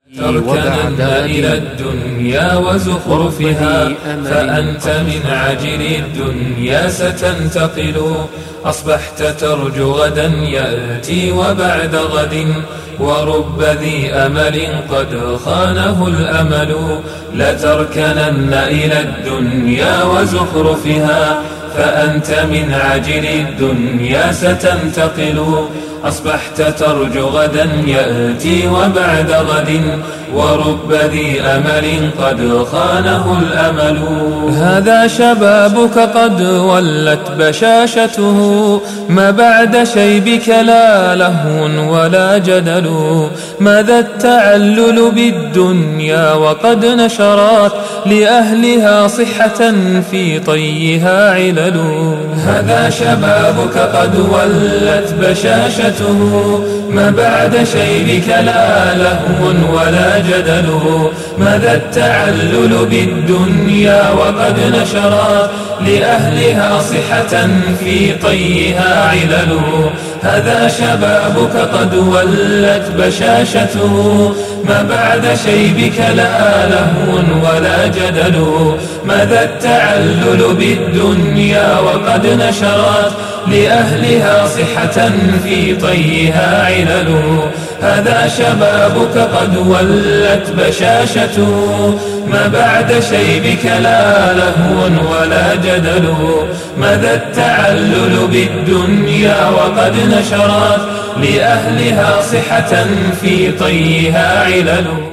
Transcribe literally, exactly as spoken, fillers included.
تركنن إلى الدنيا وزخرفها فأنت من عجل الدنيا ستنتقل. أصبحت ترجو غدا يأتي وبعد غد ورب ذي أمل قد خانه الأمل. لتركنن إلى الدنيا وزخرفها فأنت من عجل الدنيا ستنتقل. أصبحت ترجو غدا يأتي وبعد غد ورب ذي أمل قد خانه الأمل. هذا شبابك قد ولت بشاشته ما بعد شيبك لا لهو ولا جدل. ماذا التعلل بالدنيا وقد نشرت لأهلها صحة في طيها علل. هذا شبابك قد ولت بشاشته ما بعد شيبك لا لهو ولا جدل. ماذا التعلل بالدنيا وقد نشرت لأهلها صحة في طيها علل. هذا شبابك قد ولت بشاشته ما بعد شيبك لا لهو ولا جدل. ماذا التعلل بالدنيا وقد نشرت لأهلها صحة في طيها علل. هذا شبابك قد ولت بشاشته ما بعد شيبك لا لهو ولا جدل. ماذا التعلل بالدنيا وقد نشرت لأهلها صحة في طيها علل.